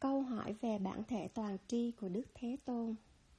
Câu hỏi về bản thể toàn tri của Đức Thế Tôn.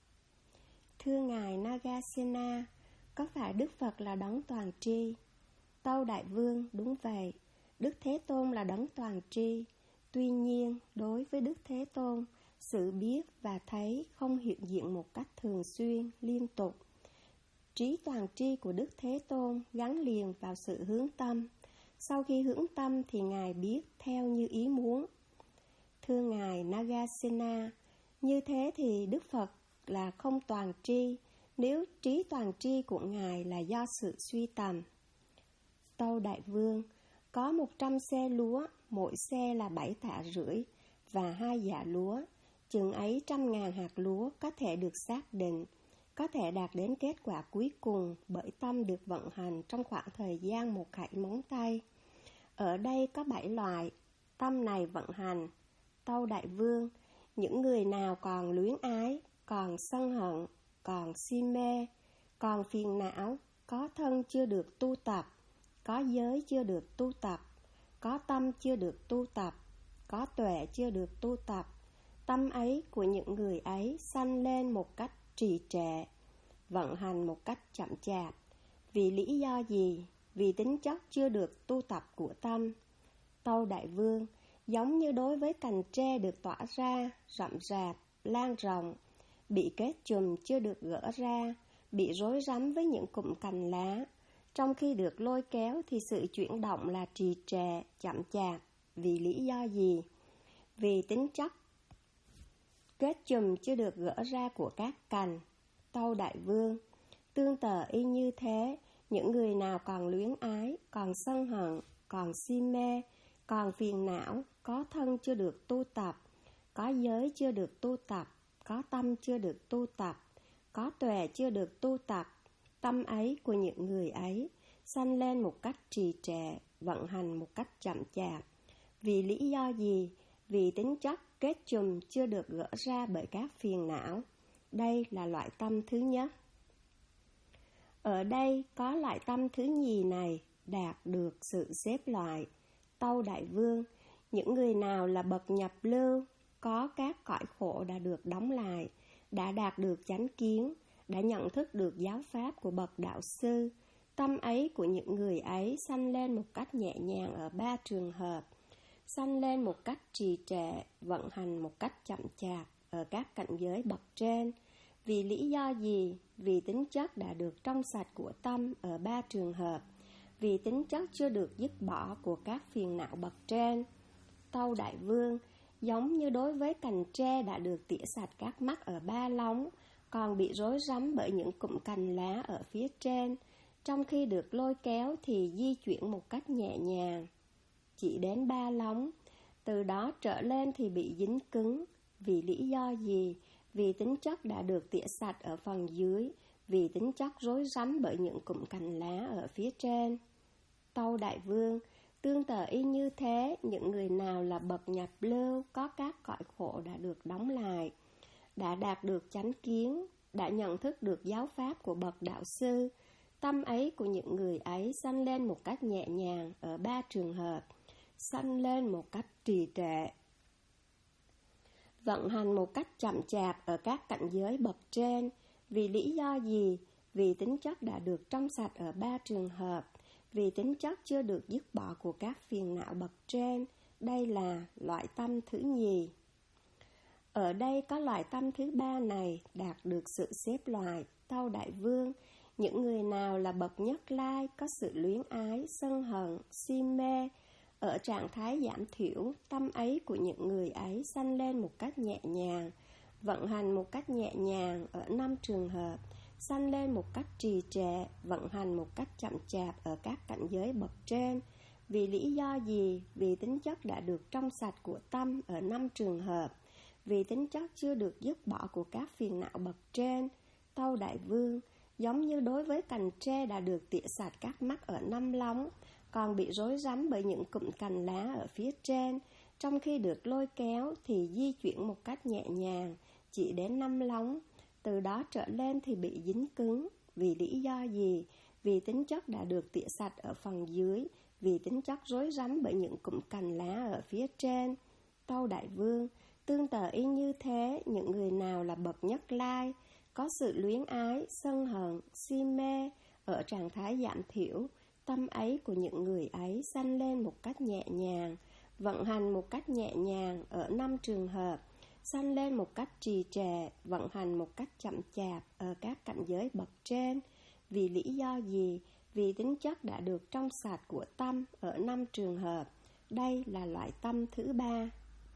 Thưa Ngài Nagasena, có phải Đức Phật là đấng toàn tri? Tâu Đại Vương, đúng vậy, Đức Thế Tôn là đấng toàn tri. Tuy nhiên, đối với Đức Thế Tôn, sự biết và thấy không hiện diện một cách thường xuyên, liên tục. Trí toàn tri của Đức Thế Tôn gắn liền vào sự hướng tâm. Sau khi hướng tâm thì Ngài biết theo như ý muốn. Thưa Ngài Nagasena, như thế thì Đức Phật là không toàn tri, nếu trí toàn tri của Ngài là do sự suy tầm. Tâu Đại Vương, có 100 xe lúa, mỗi xe là 7 tạ rưỡi, và 2 dạ lúa, chừng ấy 100.000 hạt lúa có thể được xác định, có thể đạt đến kết quả cuối cùng bởi tâm được vận hành trong khoảng thời gian một khẩy móng tay. Ở đây có 7 loại, tâm này vận hành. Tâu Đại Vương, những người nào còn luyến ái, còn sân hận, còn si mê, còn phiền não, có thân chưa được tu tập, có giới chưa được tu tập, có tâm chưa được tu tập, có tuệ chưa được tu tập, tâm ấy của những người ấy sanh lên một cách trì trệ, vận hành một cách chậm chạp. Vì lý do gì? Vì tính chất chưa được tu tập của tâm. Tâu Đại Vương, giống như đối với cành tre được tỏa ra, rậm rạp, lan rộng, bị kết chùm chưa được gỡ ra, bị rối rắm với những cụm cành lá. Trong khi được lôi kéo thì sự chuyển động là trì trệ, chậm chạp. Vì lý do gì? Vì tính chất kết chùm chưa được gỡ ra của các cành. Tâu Đại Vương, tương tự y như thế, những người nào còn luyến ái, còn sân hận, còn si mê, còn phiền não, có thân chưa được tu tập, có giới chưa được tu tập, có tâm chưa được tu tập, có tuệ chưa được tu tập, tâm ấy của những người ấy sanh lên một cách trì trệ, vận hành một cách chậm chạp. Vì lý do gì? Vì tính chất kết chùm chưa được gỡ ra bởi các phiền não. Đây là loại tâm thứ nhất. Ở đây có loại tâm thứ nhì này đạt được sự xếp loại. Tâu Đại Vương, những người nào là bậc nhập lưu, có các cõi khổ đã được đóng lại, đã đạt được chánh kiến, đã nhận thức được giáo pháp của bậc đạo sư, tâm ấy của những người ấy sanh lên một cách nhẹ nhàng ở 3 trường hợp, sanh lên một cách trì trệ, vận hành một cách chậm chạp ở các cảnh giới bậc trên. Vì lý do gì? Vì tính chất đã được trong sạch của tâm ở 3 trường hợp, vì tính chất chưa được dứt bỏ của các phiền não bậc trên. Tâu Đại Vương, giống như đối với cành tre đã được tỉa sạch các mắt ở 3 lóng, còn bị rối rắm bởi những cụm cành lá ở phía trên, trong khi được lôi kéo thì di chuyển một cách nhẹ nhàng, chỉ đến 3 lóng, từ đó trở lên thì bị dính cứng. Vì lý do gì? Vì tính chất đã được tỉa sạch ở phần dưới, vì tính chất rối rắm bởi những cụm cành lá ở phía trên. Tâu Đại Vương, tương tự y như thế, những người nào là bậc nhập lưu, có các cõi khổ đã được đóng lại, đã đạt được chánh kiến, đã nhận thức được giáo pháp của bậc đạo sư, tâm ấy của những người ấy sanh lên một cách nhẹ nhàng ở 3 trường hợp, sanh lên một cách trì trệ, vận hành một cách chậm chạp ở các cảnh giới bậc trên. Vì lý do gì? Vì tính chất đã được trong sạch ở 3 trường hợp, vì tính chất chưa được dứt bỏ của các phiền não bậc trên. Đây là loại tâm thứ nhì. Ở đây có loại tâm thứ ba này đạt được sự xếp loại. Tâu Đại Vương, những người nào là bậc nhất lai, có sự luyến ái, sân hận, si mê, ở trạng thái giảm thiểu, tâm ấy của những người ấy sanh lên một cách nhẹ nhàng, vận hành một cách nhẹ nhàng ở 5 trường hợp, sanh lên một cách trì trệ, vận hành một cách chậm chạp ở các cảnh giới bậc trên. Vì lý do gì? Vì tính chất đã được trong sạch của tâm ở 5 trường hợp, vì tính chất chưa được dứt bỏ của các phiền não bậc trên. Tâu Đại Vương, giống như đối với cành tre đã được tỉa sạch các mắt ở 5 lóng, còn bị rối rắm bởi những cụm cành lá ở phía trên, trong khi được lôi kéo thì di chuyển một cách nhẹ nhàng, chỉ đến 5 lóng, từ đó trở lên thì bị dính cứng. Vì lý do gì? Vì tính chất đã được tỉa sạch ở phần dưới, vì tính chất rối rắm bởi những cụm cành lá ở phía trên. Tâu Đại Vương, Tương tự y như thế, những người nào là bậc nhất lai, có sự luyến ái, sân hận, si mê, ở trạng thái giảm thiểu, tâm ấy của những người ấy sanh lên một cách nhẹ nhàng, vận hành một cách nhẹ nhàng ở 5 trường hợp, sanh lên một cách trì trệ, vận hành một cách chậm chạp ở các cảnh giới bậc trên. Vì lý do gì? Vì tính chất đã được trong sạch của tâm ở 5 trường hợp. Đây là loại tâm thứ 3.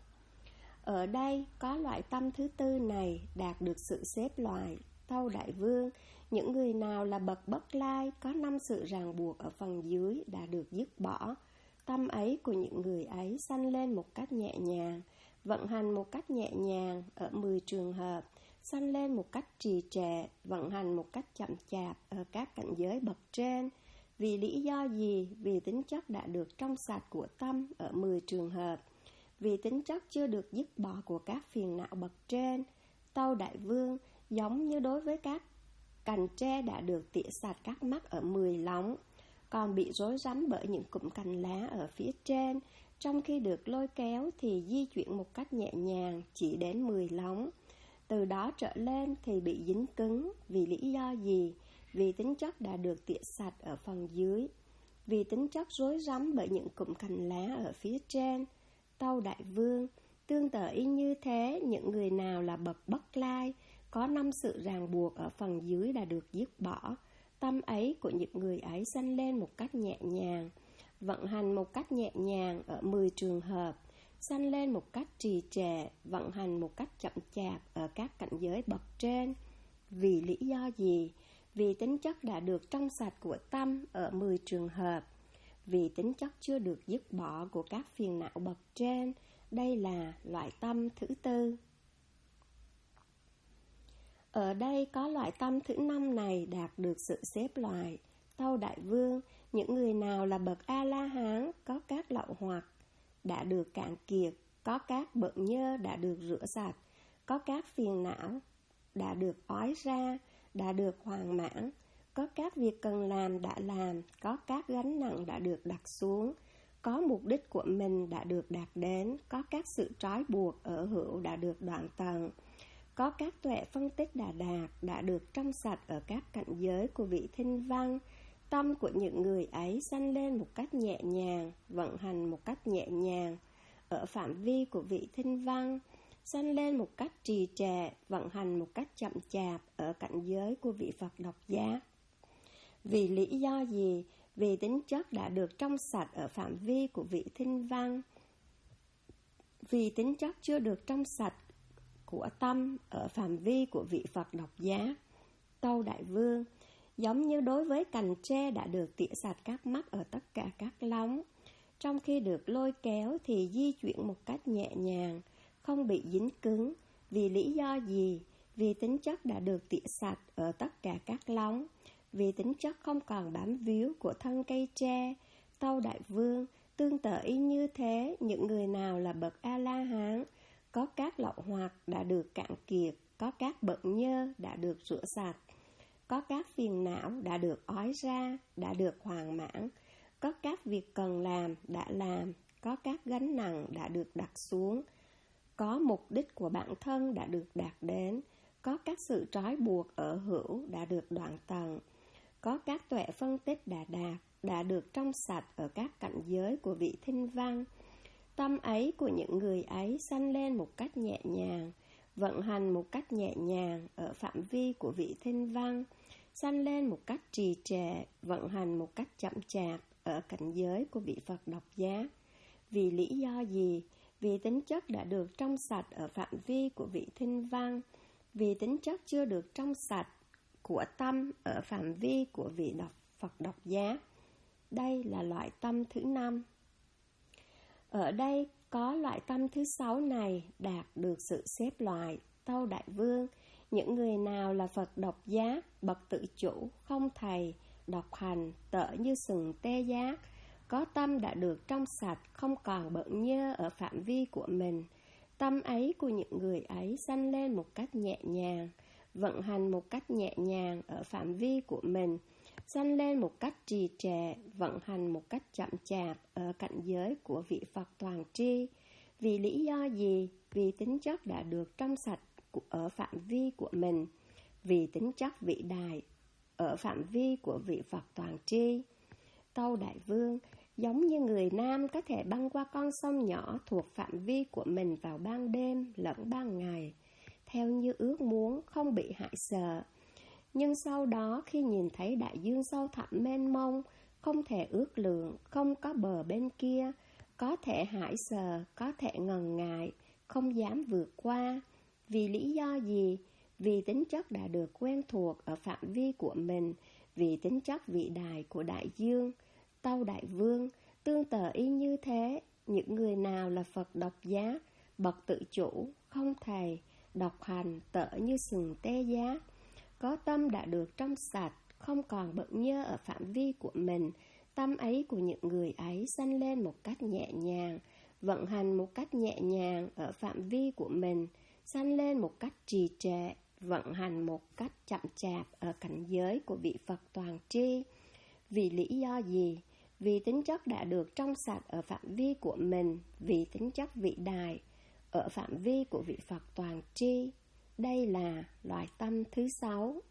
Ở đây có loại tâm thứ 4 này đạt được sự xếp loại. Tâu Đại Vương, những người nào là bậc bất lai, có 5 sự ràng buộc ở phần dưới đã được dứt bỏ. Tâm ấy của những người ấy sanh lên một cách nhẹ nhàng, vận hành một cách nhẹ nhàng ở 10 trường hợp, sanh lên một cách trì trệ, vận hành một cách chậm chạp ở các cảnh giới bậc trên. Vì lý do gì? Vì tính chất đã được trong sạch của tâm ở 10 trường hợp. Vì tính chất chưa được dứt bỏ của các phiền não bậc trên. Tâu Đại Vương, giống như đối với các cành tre đã được tỉa sạch các mắt ở 10 lóng, còn bị rối rắm bởi những cụm cành lá ở phía trên, trong khi được lôi kéo thì di chuyển một cách nhẹ nhàng chỉ đến 10 lóng. Từ đó trở lên thì bị dính cứng. Vì lý do gì? Vì tính chất đã được tỉa sạch ở phần dưới. Vì tính chất rối rắm bởi những cụm cành lá ở phía trên. Tâu Đại Vương, tương tự y như thế, những người nào là bậc bất lai, có 5 sự ràng buộc ở phần dưới đã được dứt bỏ. Tâm ấy của những người ấy sanh lên một cách nhẹ nhàng, vận hành một cách nhẹ nhàng ở 10 trường hợp, sanh lên một cách trì trệ, vận hành một cách chậm chạp ở các cảnh giới bậc trên. Vì lý do gì? Vì tính chất đã được trong sạch của tâm ở 10 trường hợp. Vì tính chất chưa được dứt bỏ của các phiền não bậc trên. Đây là loại tâm thứ 4. Ở đây có loại tâm thứ 5 này đạt được sự xếp loại. Tâu Đại Vương, những người nào là bậc A-la-hán, có các lậu hoặc đã được cạn kiệt, có các bợn nhơ đã được rửa sạch, có các phiền não đã được ói ra, đã được hoàn mãn, có các việc cần làm đã làm, có các gánh nặng đã được đặt xuống, có mục đích của mình đã được đạt đến, có các sự trói buộc ở hữu đã được đoạn tận, có các tuệ phân tích đã đạt, đã được trong sạch ở các cảnh giới của vị thinh văn. Tâm của những người ấy sanh lên một cách nhẹ nhàng, vận hành một cách nhẹ nhàng ở phạm vi của vị thinh văn, sanh lên một cách trì trệ, vận hành một cách chậm chạp ở cảnh giới của vị Phật độc giác. Vì lý do gì? Vì tính chất đã được trong sạch ở phạm vi của vị thinh văn. Vì tính chất chưa được trong sạch của tâm ở phạm vi của vị Phật độc giác. Tâu Đại Vương, giống như đối với cành tre đã được tỉa sạch các mắt ở tất cả các lóng, trong khi được lôi kéo thì di chuyển một cách nhẹ nhàng, không bị dính cứng. Vì lý do gì? Vì tính chất đã được tỉa sạch ở tất cả các lóng, vì tính chất không còn bám víu của thân cây tre. Tâu Đại Vương, tương tự y như thế, những người nào là bậc A-la-hán, có các lậu hoặc đã được cạn kiệt, có các bợn nhơ đã được rửa sạch, có các phiền não đã được ói ra, đã được hoàn mãn, có các việc cần làm đã làm, có các gánh nặng đã được đặt xuống, có mục đích của bản thân đã được đạt đến, có các sự trói buộc ở hữu đã được đoạn tận, có các tuệ phân tích đã đạt, đã được trong sạch ở các cảnh giới của vị thinh văn. Tâm ấy của những người ấy sanh lên một cách nhẹ nhàng, vận hành một cách nhẹ nhàng ở phạm vi của vị thinh văn, sanh lên một cách trì trệ, vận hành một cách chậm chạp ở cảnh giới của vị Phật độc giác. Vì lý do gì? Vì tính chất đã được trong sạch ở phạm vi của vị thinh văn. Vì tính chất chưa được trong sạch của tâm ở phạm vi của vị Phật độc giác. Đây là loại tâm thứ 5. Ở đây có loại tâm thứ 6 này đạt được sự xếp loại. Tâu Đại Vương, những người nào là Phật độc giác, bậc tự chủ, không thầy, độc hành, tợ như sừng tê giác, có tâm đã được trong sạch, không còn bợn nhơ ở phạm vi của mình. Tâm ấy của những người ấy sanh lên một cách nhẹ nhàng, vận hành một cách nhẹ nhàng ở phạm vi của mình, sanh lên một cách trì trệ, vận hành một cách chậm chạp ở cảnh giới của vị Phật toàn tri. Vì lý do gì? Vì tính chất đã được trong sạch ở phạm vi của mình, vì tính chất vĩ đại ở phạm vi của vị Phật toàn tri. Tâu Đại Vương, giống như người nam có thể băng qua con sông nhỏ thuộc phạm vi của mình vào ban đêm lẫn ban ngày, theo như ước muốn, không bị hại sợ. Nhưng sau đó khi nhìn thấy đại dương sâu thẳm mênh mông, không thể ước lượng, không có bờ bên kia, có thể hãi sợ, có thể ngần ngại, không dám vượt qua. Vì lý do gì? Vì tính chất đã được quen thuộc ở phạm vi của mình, vì tính chất vĩ đại của đại dương. Tâu Đại Vương, tương tự y như thế, những người nào là Phật độc giác, bậc tự chủ, không thầy, độc hành, tợ như sừng tê giác, có tâm đã được trong sạch, không còn bận nhơ ở phạm vi của mình, tâm ấy của những người ấy sanh lên một cách nhẹ nhàng, vận hành một cách nhẹ nhàng ở phạm vi của mình, sanh lên một cách trì trệ, vận hành một cách chậm chạp ở cảnh giới của vị Phật toàn tri. Vì lý do gì? Vì tính chất đã được trong sạch ở phạm vi của mình, vì tính chất vĩ đại ở phạm vi của vị Phật toàn tri. Đây là loại tâm thứ 6.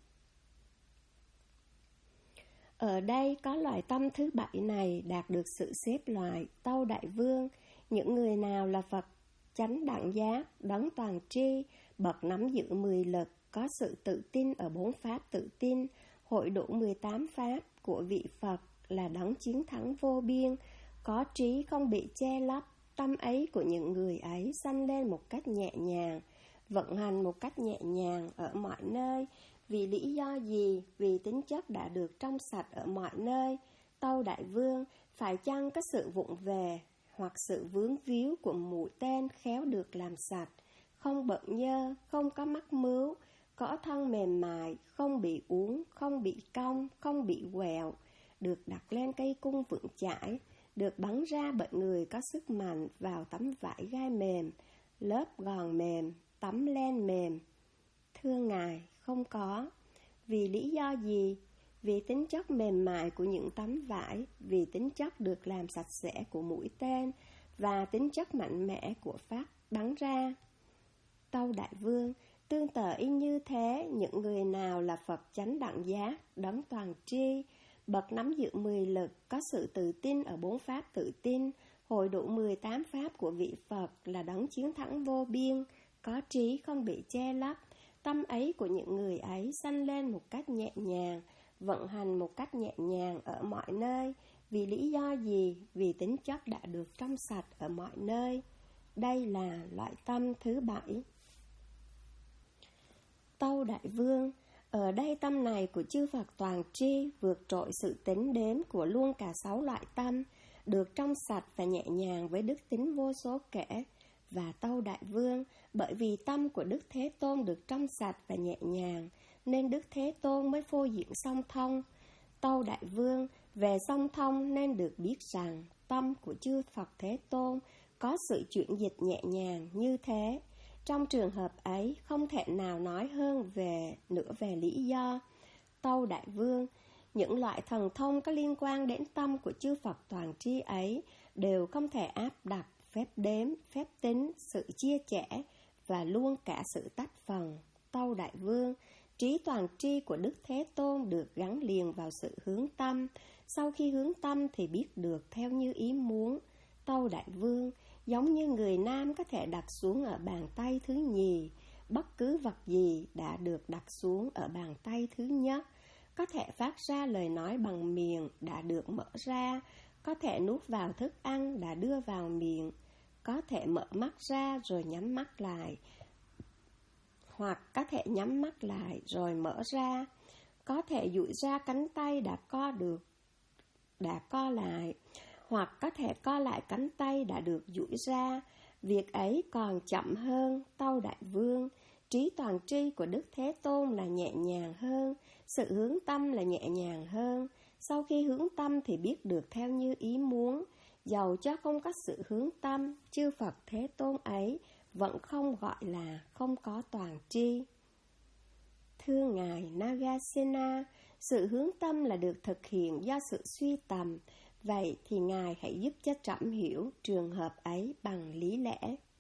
Ở đây có loại tâm thứ 7 này đạt được sự xếp loại. Tâu Đại Vương, những người nào là Phật chánh đẳng giác, đấng toàn tri, bậc nắm giữ 10 lực, có sự tự tin ở 4 pháp tự tin, hội đủ 18 pháp của vị Phật là đấng chiến thắng vô biên, có trí không bị che lấp, tâm ấy của những người ấy sanh lên một cách nhẹ nhàng, vận hành một cách nhẹ nhàng ở mọi nơi. Vì lý do gì? Vì tính chất đã được trong sạch ở mọi nơi. Tâu Đại Vương, phải chăng có sự vụng về hoặc sự vướng víu của mũi tên khéo được làm sạch, không bận nhơ, không có mắc mứu, có thân mềm mại, không bị uốn, không bị cong, không bị quẹo, được đặt lên cây cung vững chãi, được bắn ra bởi người có sức mạnh vào tấm vải gai mềm, lớp gòn mềm, tấm len mềm? Thưa Ngài, không có. Vì lý do gì? Vì tính chất mềm mại của những tấm vải, vì tính chất được làm sạch sẽ của mũi tên, và tính chất mạnh mẽ của phát bắn ra. Tâu Đại Vương, tương tự y như thế, những người nào là Phật chánh đẳng giác, đấng toàn tri, bậc nắm giữ 10 lực, có sự tự tin ở 4 pháp tự tin, hội đủ 18 pháp của vị Phật là đấng chiến thắng vô biên, có trí không bị che lấp, tâm ấy của những người ấy sanh lên một cách nhẹ nhàng, vận hành một cách nhẹ nhàng ở mọi nơi. Vì lý do gì? Vì tính chất đã được trong sạch ở mọi nơi. Đây là loại tâm thứ 7. Tâu Đại Vương, ở đây tâm này của chư Phật toàn tri vượt trội sự tính đếm của luôn cả 6 loại tâm, được trong sạch và nhẹ nhàng với đức tính vô số kể. Và Tâu Đại Vương, bởi vì tâm của Đức Thế Tôn được trong sạch và nhẹ nhàng, nên Đức Thế Tôn mới phô diễn song thông. Tâu Đại Vương, về song thông nên được biết rằng tâm của chư Phật Thế Tôn có sự chuyển dịch nhẹ nhàng như thế. Trong trường hợp ấy, không thể nào nói hơn nữa về lý do. Tâu Đại Vương, những loại thần thông có liên quan đến tâm của chư Phật toàn tri ấy đều không thể áp đặt phép đếm, phép tính, sự chia sẻ và luôn cả sự tách phần. Tâu Đại Vương, trí toàn tri của Đức Thế Tôn được gắn liền vào sự hướng tâm. Sau khi hướng tâm thì biết được theo như ý muốn. Tâu Đại Vương, giống như người nam có thể đặt xuống ở bàn tay thứ nhì bất cứ vật gì đã được đặt xuống ở bàn tay thứ nhất, có thể phát ra lời nói bằng miệng đã được mở ra, có thể nuốt vào thức ăn đã đưa vào miệng, có thể mở mắt ra rồi nhắm mắt lại, hoặc có thể nhắm mắt lại rồi mở ra, có thể duỗi ra cánh tay đã co lại, hoặc có thể co lại cánh tay đã được duỗi ra. Việc ấy còn chậm hơn. Tâu Đại Vương, trí toàn tri của Đức Thế Tôn là nhẹ nhàng hơn, sự hướng tâm là nhẹ nhàng hơn. Sau khi hướng tâm thì biết được theo như ý muốn. Dầu cho không có sự hướng tâm, chư Phật Thế Tôn ấy vẫn không gọi là không có toàn tri. Thưa Ngài Nagasena, sự hướng tâm là được thực hiện do sự suy tầm, Vậy thì Ngài hãy giúp cho trẫm hiểu trường hợp ấy bằng lý lẽ.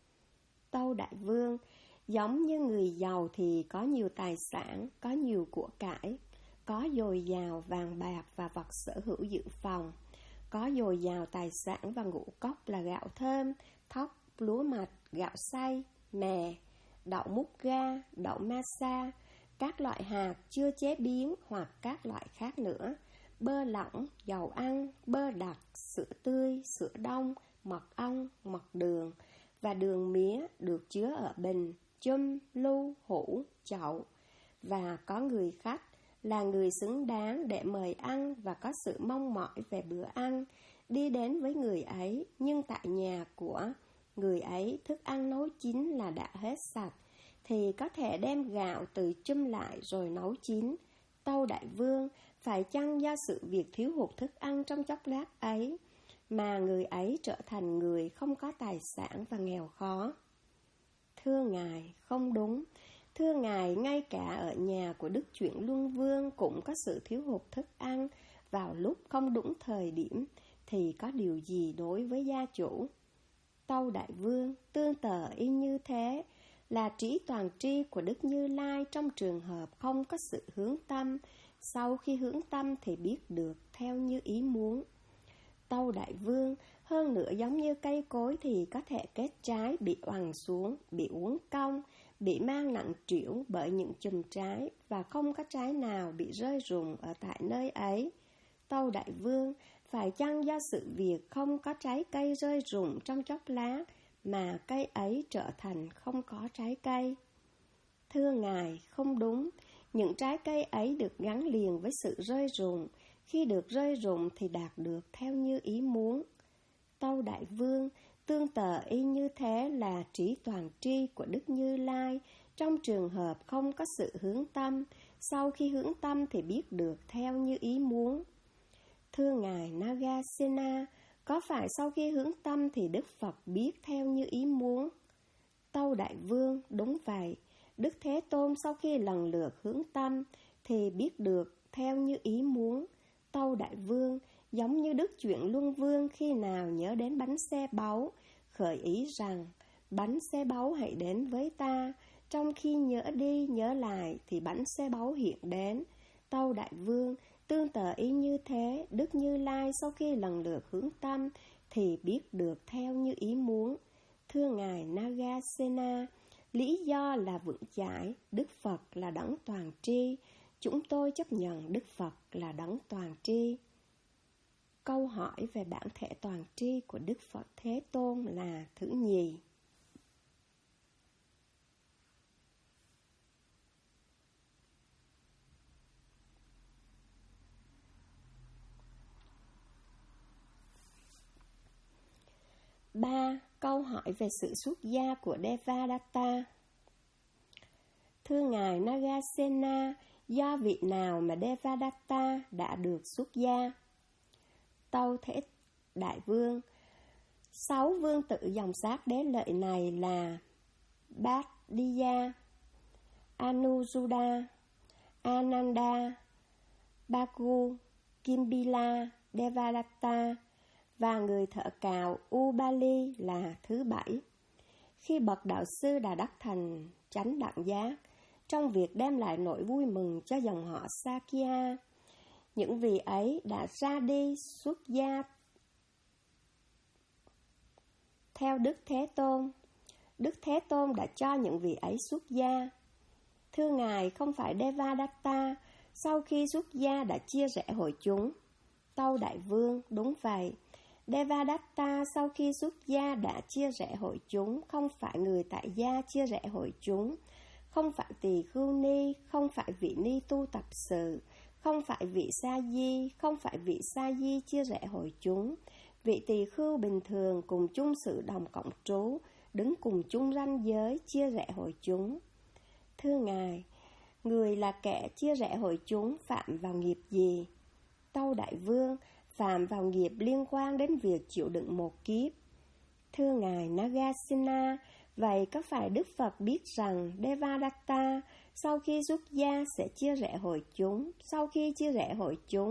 Tâu Đại Vương, giống như người giàu thì có nhiều tài sản, có nhiều của cải, có dồi dào vàng bạc và vật sở hữu dự phòng, có dồi dào tài sản và ngũ cốc là gạo thơm, thóc, lúa mạch, gạo xay, mè, đậu mút ga, đậu masa, các loại hạt chưa chế biến hoặc các loại khác nữa, bơ lỏng, dầu ăn, bơ đặc, sữa tươi, sữa đông, mật ong, mật đường và đường mía được chứa ở bình, chum, lu, hũ, chậu. Và có người khách là người xứng đáng để mời ăn và có sự mong mỏi về bữa ăn, đi đến với người ấy, nhưng tại nhà của người ấy thức ăn nấu chín là đã hết sạch, thì có thể đem gạo từ chum lại rồi nấu chín. Tâu Đại Vương, phải chăng do sự việc thiếu hụt thức ăn trong chốc lát ấy mà người ấy trở thành người không có tài sản và nghèo khó? Thưa Ngài, không đúng. Thưa Ngài, ngay cả ở nhà của Đức Chuyển Luân Vương cũng có sự thiếu hụt thức ăn vào lúc không đúng thời điểm, thì có điều gì đối với gia chủ? Tâu Đại Vương, tương tự y như thế là trí toàn tri của Đức Như Lai trong trường hợp không có sự hướng tâm, sau khi hướng tâm thì biết được theo như ý muốn. Tâu Đại Vương, hơn nữa giống như cây cối thì có thể kết trái bị oằn xuống, bị uốn cong, bị mang nặng trĩu bởi những chùm trái, và không có trái nào bị rơi rụng ở tại nơi ấy. Tâu Đại Vương, phải chăng do sự việc không có trái cây rơi rụng trong chốc lá mà cây ấy trở thành không có trái cây? Thưa Ngài, không đúng. Những trái cây ấy được gắn liền với sự rơi rụng. Khi được rơi rụng thì đạt được theo như ý muốn. Tâu Đại Vương, tương tự y như thế là trí toàn tri của Đức Như Lai trong trường hợp không có sự hướng tâm, sau khi hướng tâm thì biết được theo như ý muốn. Thưa Ngài Nagasena, có phải sau khi hướng tâm thì Đức Phật biết theo như ý muốn? Tâu Đại Vương, đúng vậy. Đức Thế Tôn sau khi lần lượt hướng tâm thì biết được theo như ý muốn. Tâu Đại Vương, giống như Đức Chuyển Luân Vương khi nào nhớ đến bánh xe báu, khởi ý rằng, bánh xe báu hãy đến với ta, trong khi nhớ đi nhớ lại thì bánh xe báu hiện đến. Tâu Đại Vương, tương tự ý như thế, Đức Như Lai sau khi lần lượt hướng tâm thì biết được theo như ý muốn. Thưa Ngài Nagasena, lý do là vững chãi, Đức Phật là đấng toàn tri. Chúng tôi chấp nhận Đức Phật là đấng toàn tri. Câu hỏi về bản thể toàn tri của Đức Phật Thế Tôn là thứ nhì. Ba, câu hỏi về sự xuất gia của Devadatta. Thưa Ngài Nagasena, do vị nào mà Devadatta đã được xuất gia? Tâu Thế Đại Vương, 6 vương tử dòng sát đế lợi này là Bhaddiya, Anuruddha, Ananda, Bhagu, Kimbila, Devadatta và người thợ cạo Ubali là thứ 7. Khi bậc đạo sư đã đắc thành chánh đẳng giác, trong việc đem lại nỗi vui mừng cho dòng họ Sakya, những vị ấy đã ra đi xuất gia theo Đức Thế Tôn. Đức Thế Tôn đã cho những vị ấy xuất gia. Thưa Ngài, không phải Devadatta sau khi xuất gia đã chia rẽ hội chúng? Tâu Đại Vương, đúng vậy. Devadatta sau khi xuất gia đã chia rẽ hội chúng, không phải người tại gia chia rẽ hội chúng, không phải tỳ khưu ni, không phải vị ni tu tập sự, không phải vị sa di, không phải vị sa di chia rẽ hội chúng. Vị tỳ khưu bình thường cùng chung sự đồng cộng trú, đứng cùng chung ranh giới chia rẽ hội chúng. Thưa Ngài, người là kẻ chia rẽ hội chúng phạm vào nghiệp gì? Tâu Đại Vương, phạm vào nghiệp liên quan đến việc chịu đựng một kiếp. Thưa Ngài Nagasena, vậy có phải Đức Phật biết rằng Devadatta sau khi xuất gia sẽ chia rẽ hội chúng, sau khi chia rẽ hội chúng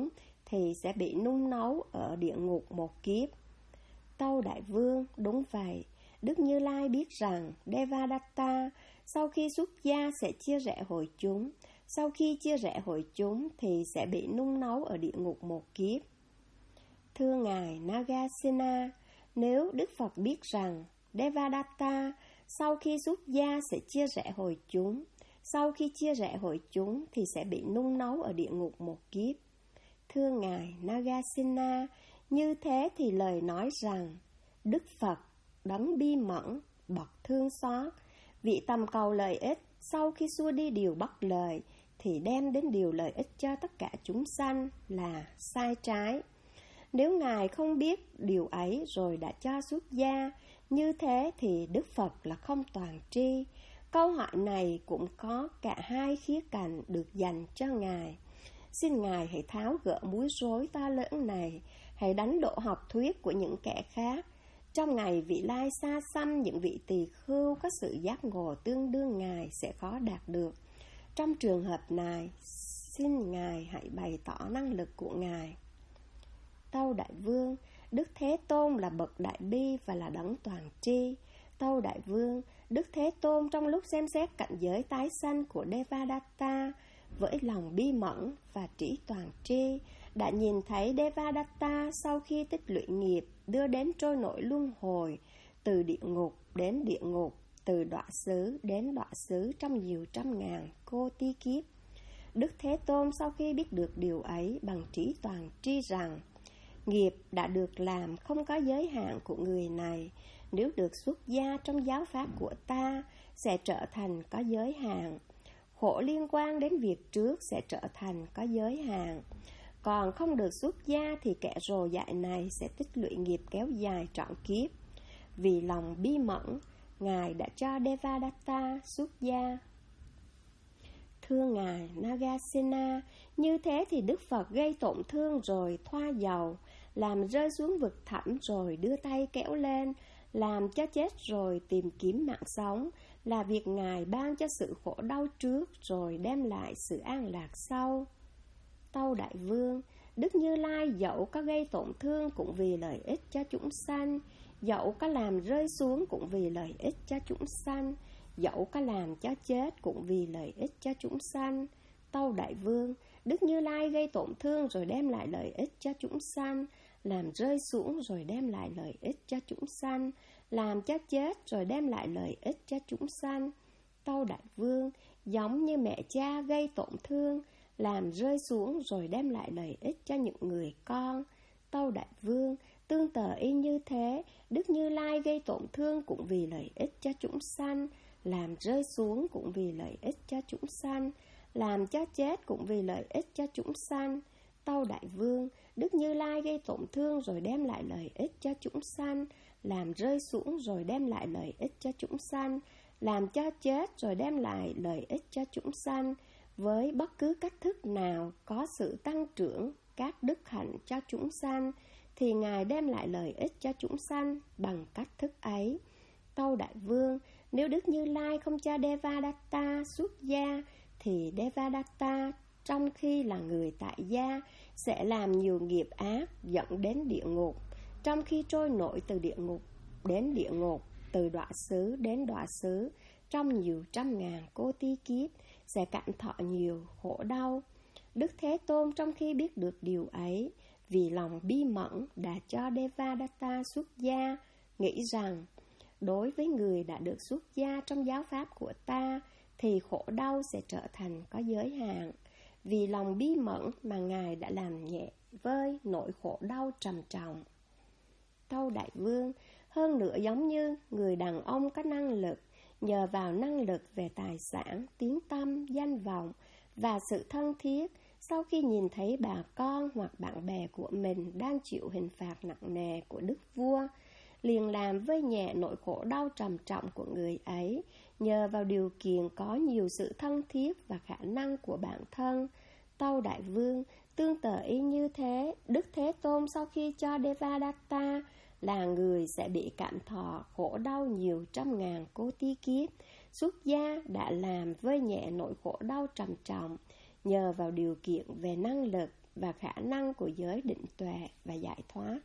thì sẽ bị nung nấu ở địa ngục một kiếp. Tâu Đại Vương, đúng vậy, Đức Như Lai biết rằng Devadatta sau khi xuất gia sẽ chia rẽ hội chúng, sau khi chia rẽ hội chúng thì sẽ bị nung nấu ở địa ngục một kiếp. Thưa Ngài Nagasena, nếu Đức Phật biết rằng Devadatta sau khi xuất gia sẽ chia rẽ hội chúng, sau khi chia rẽ hội chúng thì sẽ bị nung nấu ở địa ngục một kiếp. Thưa Ngài Nagasena, như thế thì lời nói rằng Đức Phật đấng bi mẫn, bậc thương xót, vị tầm cầu lợi ích sau khi xua đi điều bất lợi thì đem đến điều lợi ích cho tất cả chúng sanh là sai trái. Nếu Ngài không biết điều ấy rồi đã cho xuất gia, như thế thì Đức Phật là không toàn tri. Câu hỏi này cũng có cả hai khía cạnh được dành cho Ngài. Xin Ngài hãy tháo gỡ bối rối to lớn này, hãy đánh đổ học thuyết của những kẻ khác. Trong ngày vị lai xa xăm, những vị tỳ khưu có sự giác ngộ tương đương Ngài sẽ khó đạt được. Trong trường hợp này, xin Ngài hãy bày tỏ năng lực của Ngài. Tâu Đại Vương, Đức Thế Tôn là bậc đại bi và là đấng toàn tri. Tâu Đại Vương, Đức Thế Tôn trong lúc xem xét cảnh giới tái sanh của Devadatta với lòng bi mẫn và trí toàn tri, đã nhìn thấy Devadatta sau khi tích lũy nghiệp đưa đến trôi nổi luân hồi, từ địa ngục đến địa ngục, từ đọa xứ đến đọa xứ trong nhiều trăm ngàn cô ti kiếp. Đức Thế Tôn sau khi biết được điều ấy bằng trí toàn tri rằng nghiệp đã được làm không có giới hạn của người này, nếu được xuất gia trong giáo pháp của ta sẽ trở thành có giới hạn. Khổ liên quan đến việc trước sẽ trở thành có giới hạn. Còn không được xuất gia thì kẻ rồ dại này sẽ tích lũy nghiệp kéo dài trọn kiếp. Vì lòng bi mẫn, Ngài đã cho Devadatta xuất gia. Thưa Ngài Nagasena, như thế thì Đức Phật gây tổn thương rồi thoa dầu, làm rơi xuống vực thẳm rồi đưa tay kéo lên, làm cho chết rồi tìm kiếm mạng sống, là việc Ngài ban cho sự khổ đau trước rồi đem lại sự an lạc sau. Tâu Đại Vương, Đức Như Lai dẫu có gây tổn thương cũng vì lợi ích cho chúng sanh, dẫu có làm rơi xuống cũng vì lợi ích cho chúng sanh, dẫu có làm cho chết cũng vì lợi ích cho chúng sanh. Tâu Đại Vương, Đức Như Lai gây tổn thương rồi đem lại lợi ích cho chúng sanh, làm rơi xuống rồi đem lại lợi ích cho chúng sanh, làm cho chết rồi đem lại lợi ích cho chúng sanh. Tâu Đại Vương, giống như mẹ cha gây tổn thương, làm rơi xuống rồi đem lại lợi ích cho những người con. Tâu Đại Vương, tương tự y như thế, Đức Như Lai gây tổn thương cũng vì lợi ích cho chúng sanh, làm rơi xuống cũng vì lợi ích cho chúng sanh, làm cho chết cũng vì lợi ích cho chúng sanh. Tâu Đại Vương, Đức Như Lai gây tổn thương rồi đem lại lợi ích cho chúng sanh, làm rơi xuống rồi đem lại lợi ích cho chúng sanh, làm cho chết rồi đem lại lợi ích cho chúng sanh. Với bất cứ cách thức nào có sự tăng trưởng các đức hạnh cho chúng sanh, thì Ngài đem lại lợi ích cho chúng sanh bằng cách thức ấy. Tâu Đại Vương, nếu Đức Như Lai không cho Devadatta xuất gia, thì Devadatta trong khi là người tại gia sẽ làm nhiều nghiệp ác dẫn đến địa ngục, trong khi trôi nổi từ địa ngục đến địa ngục, từ đọa xứ đến đọa xứ trong nhiều trăm ngàn cô ti kiếp, sẽ cảm thọ nhiều khổ đau. Đức Thế Tôn trong khi biết được điều ấy, vì lòng bi mẫn đã cho Devadatta xuất gia, nghĩ rằng đối với người đã được xuất gia trong giáo pháp của ta thì khổ đau sẽ trở thành có giới hạn. Vì lòng bi mẫn mà Ngài đã làm nhẹ vơi nỗi khổ đau trầm trọng. Tâu Đại Vương, hơn nữa giống như người đàn ông có năng lực, nhờ vào năng lực về tài sản, tiếng tăm, danh vọng và sự thân thiết, sau khi nhìn thấy bà con hoặc bạn bè của mình đang chịu hình phạt nặng nề của đức vua, liền làm vơi nhẹ nỗi khổ đau trầm trọng của người ấy, nhờ vào điều kiện có nhiều sự thân thiết và khả năng của bản thân. Tâu Đại Vương, tương tự y như thế, Đức Thế Tôn sau khi cho Devadatta là người sẽ bị cảm thọ khổ đau nhiều trăm ngàn cô ti kiếp, xuất gia đã làm vơi nhẹ nỗi khổ đau trầm trọng, nhờ vào điều kiện về năng lực, và khả năng của giới định tuệ và giải thoát.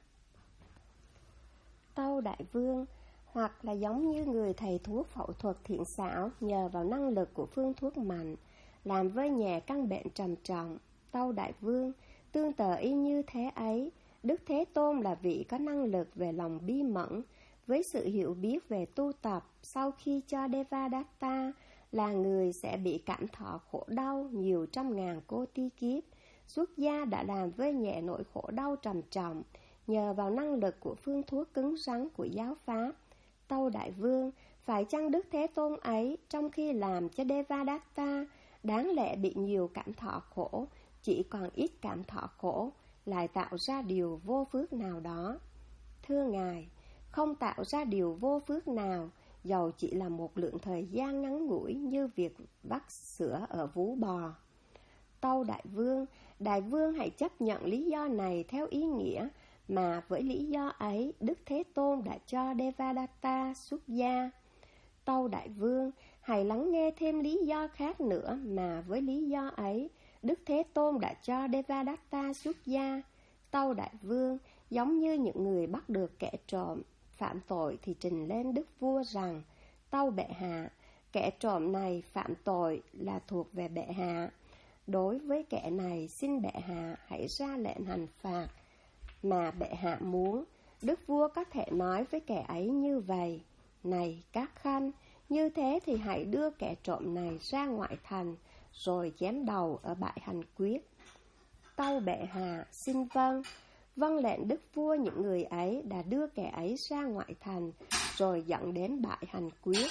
Tâu Đại Vương hoặc là giống như người thầy thuốc phẫu thuật thiện xảo nhờ vào năng lực của phương thuốc mạnh, làm vơi nhẹ căn bệnh trầm trọng. Tâu Đại Vương tương tự y như thế ấy, Đức Thế Tôn là vị có năng lực về lòng bi mẫn, với sự hiểu biết về tu tập. Sau khi cho Devadatta là người sẽ bị cảm thọ khổ đau nhiều trăm ngàn cô ti kiếp, xuất gia đã làm vơi nhẹ nỗi khổ đau trầm trọng nhờ vào năng lực của phương thuốc cứng rắn của giáo pháp. Tâu Đại Vương, phải chăng Đức Thế Tôn ấy trong khi làm cho Devadatta đáng lẽ bị nhiều cảm thọ khổ, chỉ còn ít cảm thọ khổ, lại tạo ra điều vô phước nào đó? Thưa Ngài, không tạo ra điều vô phước nào, dầu chỉ là một lượng thời gian ngắn ngủi như việc vắt sữa ở vú bò. Tâu Đại Vương hãy chấp nhận lý do này theo ý nghĩa mà với lý do ấy Đức Thế Tôn đã cho Devadatta xuất gia. Tâu Đại Vương, hãy lắng nghe thêm lý do khác nữa mà với lý do ấy Đức Thế Tôn đã cho Devadatta xuất gia. Tâu Đại Vương, giống như những người bắt được kẻ trộm phạm tội thì trình lên đức vua rằng: Tâu bệ hạ, kẻ trộm này phạm tội là thuộc về bệ hạ. Đối với kẻ này xin bệ hạ hãy ra lệnh hành phạt mà bệ hạ muốn. Đức vua có thể nói với kẻ ấy như vậy: Này các khanh, như thế thì hãy đưa kẻ trộm này ra ngoại thành, rồi chém đầu ở bãi hành quyết. Tâu bệ hạ xin vâng. Vâng lệnh đức vua, những người ấy đã đưa kẻ ấy ra ngoại thành, rồi dẫn đến bãi hành quyết.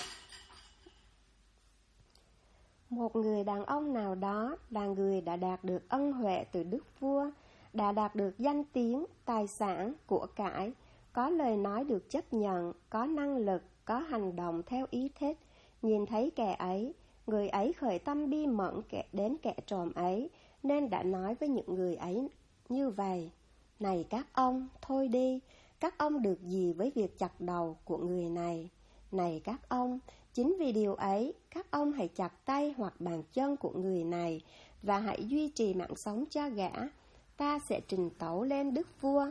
Một người đàn ông nào đó là người đã đạt được ân huệ từ đức vua, đã đạt được danh tiếng, tài sản, của cải, có lời nói được chấp nhận, có năng lực, có hành động theo ý thích. Nhìn thấy kẻ ấy, người ấy khởi tâm bi mẫn đến kẻ trộm ấy, nên đã nói với những người ấy như vậy: Này các ông, thôi đi, các ông được gì với việc chặt đầu của người này? Này các ông, chính vì điều ấy, các ông hãy chặt tay hoặc bàn chân của người này, và hãy duy trì mạng sống cho gã. Ta sẽ trình tấu lên đức vua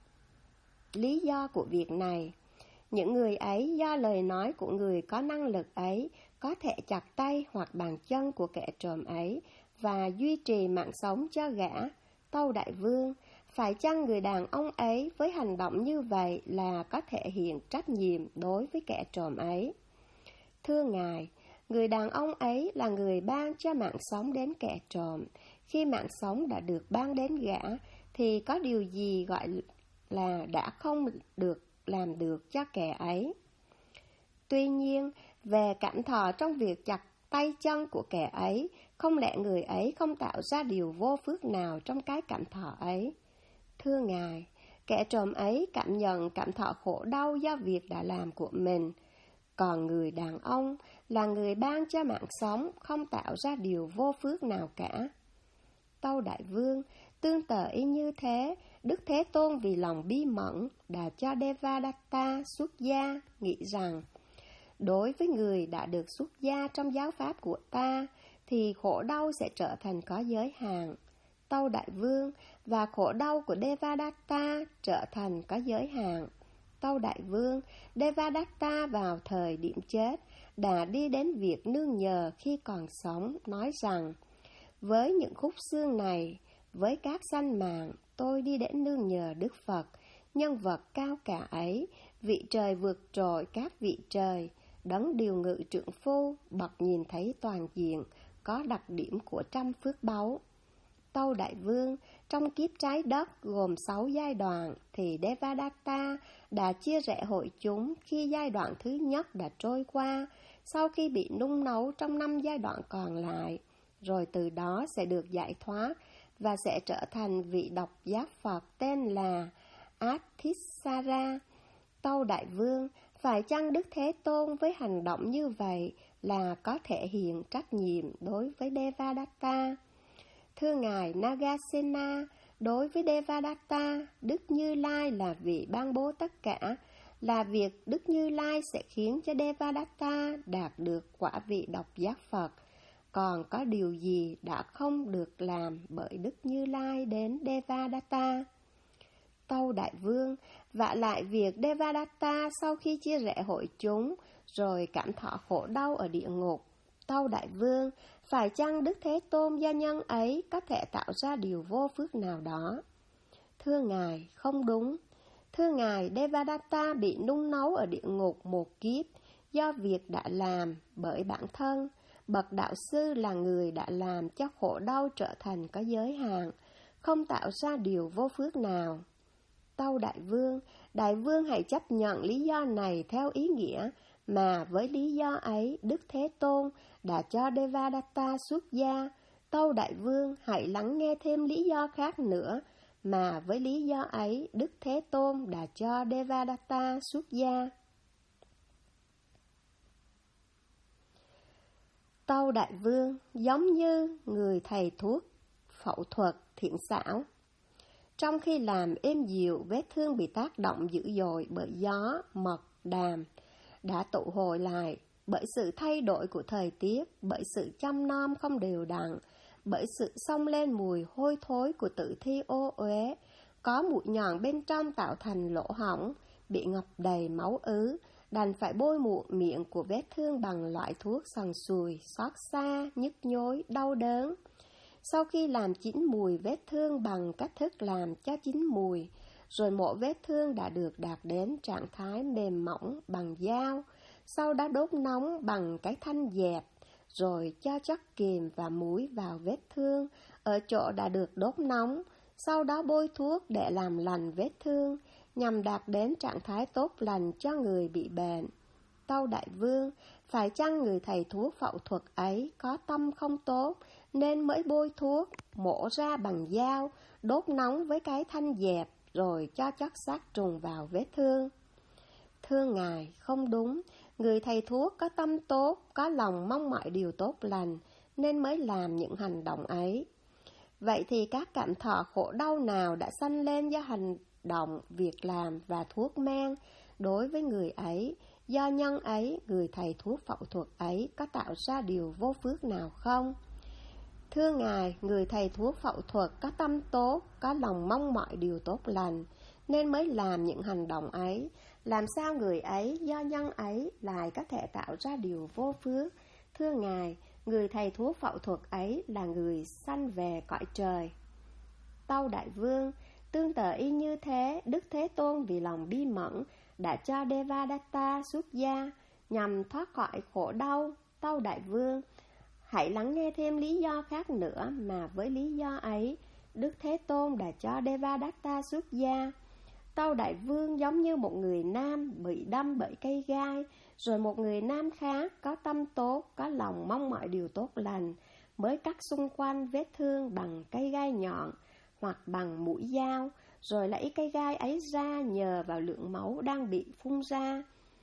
lý do của việc này. Những người ấy do lời nói của người có năng lực ấy có thể chặt tay hoặc bàn chân của kẻ trộm ấy và duy trì mạng sống cho gã. Tâu Đại Vương, phải chăng người đàn ông ấy với hành động như vậy là có thể hiện trách nhiệm đối với kẻ trộm ấy? Thưa Ngài, người đàn ông ấy là người ban cho mạng sống đến kẻ trộm. Khi mạng sống đã được ban đến gã, thì có điều gì gọi là đã không được làm được cho kẻ ấy? Tuy nhiên, về cảm thọ trong việc chặt tay chân của kẻ ấy, không lẽ người ấy không tạo ra điều vô phước nào trong cái cảm thọ ấy? Thưa Ngài, kẻ trộm ấy cảm nhận cảm thọ khổ đau do việc đã làm của mình. Còn người đàn ông là người ban cho mạng sống, không tạo ra điều vô phước nào cả. Tâu Đại Vương, tương tự y như thế, Đức Thế Tôn vì lòng bi mẫn đã cho Devadatta xuất gia, nghĩ rằng: Đối với người đã được xuất gia trong giáo pháp của ta, thì khổ đau sẽ trở thành có giới hạn. Tâu Đại Vương, và khổ đau của Devadatta trở thành có giới hạn. Tâu Đại Vương, Devadatta vào thời điểm chết đã đi đến việc nương nhờ khi còn sống, nói rằng: Với những khúc xương này, với các sanh mạng, tôi đi đến nương nhờ Đức Phật, nhân vật cao cả ấy, vị trời vượt trội các vị trời, đấng điều ngự trượng phu, bậc nhìn thấy toàn diện, có đặc điểm của trăm phước báu. Tâu Đại Vương, trong kiếp trái đất gồm 6 giai đoạn, thì Devadatta đã chia rẽ hội chúng khi giai đoạn thứ nhất đã trôi qua, sau khi bị nung nấu trong 5 giai đoạn còn lại, rồi từ đó sẽ được giải thoát và sẽ trở thành vị độc giác Phật tên là Adhisara. Tâu Đại Vương, phải chăng Đức Thế Tôn với hành động như vậy là có thể hiện trách nhiệm đối với Devadatta? Thưa Ngài Nagasena, đối với Devadatta, Đức Như Lai là vị ban bố tất cả, là việc Đức Như Lai sẽ khiến cho Devadatta đạt được quả vị độc giác Phật. còn có điều gì đã không được làm bởi Đức Như Lai đến Devadatta? Tâu Đại Vương, vả lại việc Devadatta sau khi chia rẽ hội chúng, rồi cảm thọ khổ đau ở địa ngục. Tâu Đại Vương, phải chăng Đức Thế Tôn do nhân ấy có thể tạo ra điều vô phước nào đó? Thưa Ngài, không đúng. Thưa Ngài, Devadatta bị nung nấu ở địa ngục một kiếp do việc đã làm bởi bản thân. Bậc đạo sư là người đã làm cho khổ đau trở thành có giới hạn, không tạo ra điều vô phước nào. Tâu Đại Vương hãy chấp nhận lý do này theo ý nghĩa mà với lý do ấy Đức Thế Tôn đã cho Devadatta xuất gia. Tâu Đại Vương hãy lắng nghe thêm lý do khác nữa mà với lý do ấy Đức Thế Tôn đã cho Devadatta xuất gia. Tâu Đại Vương, giống như người thầy thuốc phẫu thuật thiện xảo, trong khi làm êm dịu, vết thương bị tác động dữ dội bởi gió, mật, đàm, đã tụ hồi lại bởi sự thay đổi của thời tiết, bởi sự chăm nom không đều đặn, bởi sự xông lên mùi hôi thối của tử thi ô uế, có mũi nhọn bên trong tạo thành lỗ hổng, bị ngập đầy máu ứ, đành phải bôi miệng của vết thương bằng loại thuốc sần sùi, xót xa, nhức nhối, đau đớn. Sau khi làm chín mùi vết thương bằng cách thức làm cho chín mùi, rồi mổ vết thương đã được đạt đến trạng thái mềm mỏng bằng dao, sau đó đốt nóng bằng cái thanh dẹp, rồi cho chất kiềm và muối vào vết thương ở chỗ đã được đốt nóng, sau đó bôi thuốc để làm lành vết thương, nhằm đạt đến trạng thái tốt lành cho người bị bệnh. Tâu Đại Vương, phải chăng người thầy thuốc phẫu thuật ấy có tâm không tốt, nên mới bôi thuốc, mổ ra bằng dao, đốt nóng với cái thanh dẹp, rồi cho chất sát trùng vào vết thương? Thưa Ngài, không đúng. Người thầy thuốc có tâm tốt, có lòng mong mọi điều tốt lành, nên mới làm những hành động ấy. Vậy thì các cảm thọ khổ đau nào đã sanh lên do hành động, việc làm và thuốc men đối với người ấy? Do nhân ấy, người thầy thuốc phẫu thuật ấy có tạo ra điều vô phước nào không? Thưa Ngài, người thầy thuốc phẫu thuật có tâm tốt, có lòng mong mọi điều tốt lành, nên mới làm những hành động ấy. Làm sao người ấy, do nhân ấy, lại có thể tạo ra điều vô phước? Thưa Ngài, người thầy thuốc phẫu thuật ấy là người sanh về cõi trời. Tâu Đại Vương, tương tự y như thế, Đức Thế Tôn vì lòng bi mẫn đã cho Devadatta xuất gia nhằm thoát khỏi khổ đau. Tâu Đại Vương, hãy lắng nghe thêm lý do khác nữa mà với lý do ấy Đức Thế Tôn đã cho Devadatta xuất gia. Tâu Đại Vương giống như một người nam bị đâm bởi cây gai, rồi một người nam khác có tâm tốt, có lòng mong mọi điều tốt lành, mới cắt xung quanh vết thương bằng cây gai nhọn hoặc bằng mũi dao, rồi lấy cây gai ấy ra nhờ vào lượng máu đang bị phun ra.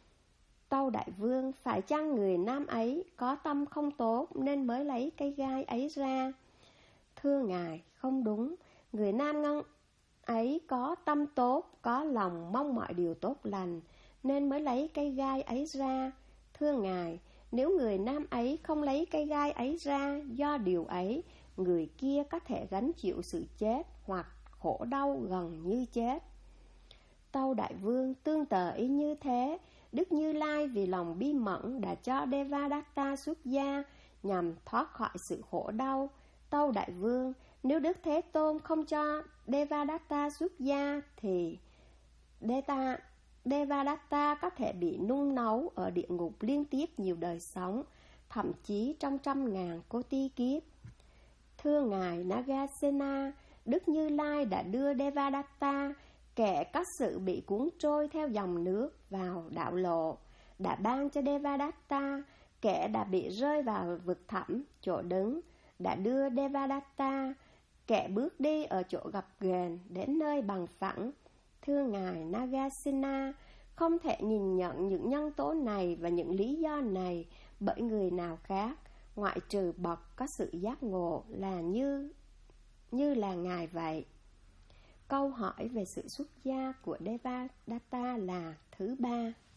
Tâu Đại Vương, phải chăng người nam ấy có tâm không tốt nên mới lấy cây gai ấy ra? Thưa Ngài, không đúng. Người nam ấy có tâm tốt, có lòng mong mọi điều tốt lành, nên mới lấy cây gai ấy ra. Thưa Ngài, nếu người nam ấy không lấy cây gai ấy ra, do điều ấy, người kia có thể gánh chịu sự chết hoặc khổ đau gần như chết. Tâu Đại Vương, tương tự y như thế, Đức Như Lai vì lòng bi mẫn đã cho Devadatta xuất gia nhằm thoát khỏi sự khổ đau. Tâu Đại Vương, nếu Đức Thế Tôn không cho Devadatta xuất gia thì Devadatta có thể bị nung nấu ở địa ngục liên tiếp nhiều đời sống, thậm chí trong 100.000 Koti kiếp. Thưa Ngài Nagasena, Đức Như Lai đã đưa Devadatta, kẻ có sự bị cuốn trôi theo dòng nước, vào đạo lộ, đã ban cho Devadatta, kẻ đã bị rơi vào vực thẳm, chỗ đứng, đã đưa Devadatta, kẻ bước đi ở chỗ gập ghềnh, đến nơi bằng phẳng. Thưa Ngài Nagasena, không thể nhìn nhận những nhân tố này và những lý do này bởi người nào khác, ngoại trừ bậc có sự giác ngộ là như là Ngài vậy. Câu hỏi về sự xuất gia của Devadatta là thứ 3.